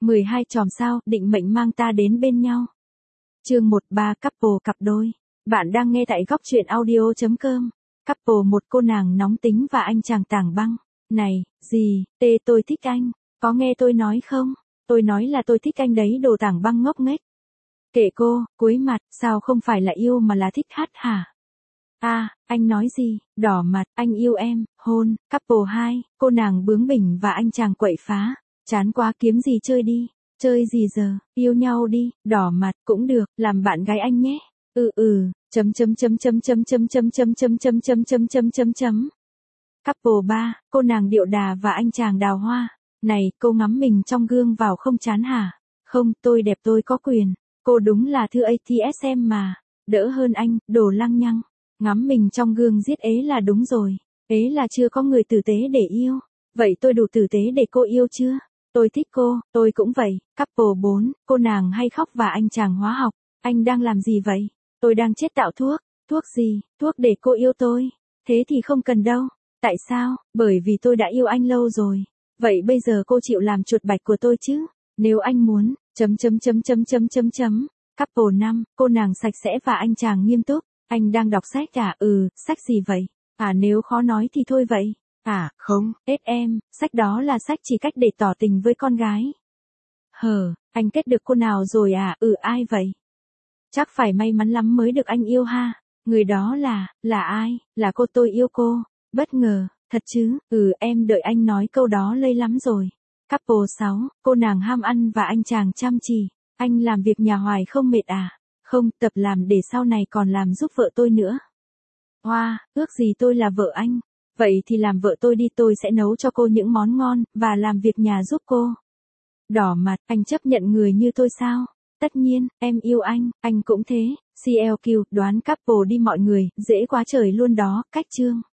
12 chòm sao, định mệnh mang ta đến bên nhau. Chương 13 couple cặp đôi. Bạn đang nghe tại góc truyện audio.com. Couple một cô nàng nóng tính và anh chàng tảng băng. Này, gì, tôi thích anh. Có nghe tôi nói không? Tôi nói là tôi thích anh đấy, đồ tảng băng ngốc nghếch. Kệ cô, cúi mặt, sao không phải là yêu mà là thích hát hả? Anh nói gì? Đỏ mặt, anh yêu em, hôn. Couple 2, cô nàng bướng bỉnh và anh chàng quậy phá. Chán quá, kiếm gì chơi đi. Chơi gì giờ, yêu nhau đi. Đỏ mặt, cũng được, làm bạn gái anh nhé. Couple 3, cô nàng điệu đà và anh chàng đào hoa. Này, cô ngắm mình trong gương vào không chán hả? Không, tôi đẹp tôi có quyền. Cô đúng là thư ATSM mà. Đỡ hơn anh, đồ lăng nhăng. Ngắm mình trong gương giết ế là đúng rồi. Ế là chưa có người tử tế để yêu. Vậy tôi đủ tử tế để cô yêu chưa? Tôi thích cô, tôi cũng vậy. Couple 4, cô nàng hay khóc và anh chàng hóa học. Anh đang làm gì vậy? Tôi đang chế tạo thuốc. Thuốc gì? Thuốc để cô yêu tôi. Thế thì không cần đâu. Tại sao? Bởi vì tôi đã yêu anh lâu rồi. Vậy bây giờ cô chịu làm chuột bạch của tôi chứ? Nếu anh muốn. Couple 5, cô nàng sạch sẽ và anh chàng nghiêm túc. Anh đang đọc sách à? Sách gì vậy? Nếu khó nói thì thôi vậy. Không, em, sách đó là sách chỉ cách để tỏ tình với con gái. Anh kết được cô nào rồi à? Ai vậy? Chắc phải may mắn lắm mới được anh yêu ha. Người đó là ai? Là cô, tôi yêu cô. Bất ngờ, thật chứ? Em đợi anh nói câu đó lây lắm rồi. Couple 6, cô nàng ham ăn và anh chàng chăm chỉ. Anh làm việc nhà hoài không mệt à? Không, tập làm để sau này còn làm giúp vợ tôi nữa. Ước gì tôi là vợ anh. Vậy thì làm vợ tôi đi, tôi sẽ nấu cho cô những món ngon, và làm việc nhà giúp cô. Đỏ mặt, anh chấp nhận người như tôi sao? Tất nhiên, em yêu anh cũng thế. CLQ, đoán couple đi mọi người, dễ quá trời luôn đó, cách chương.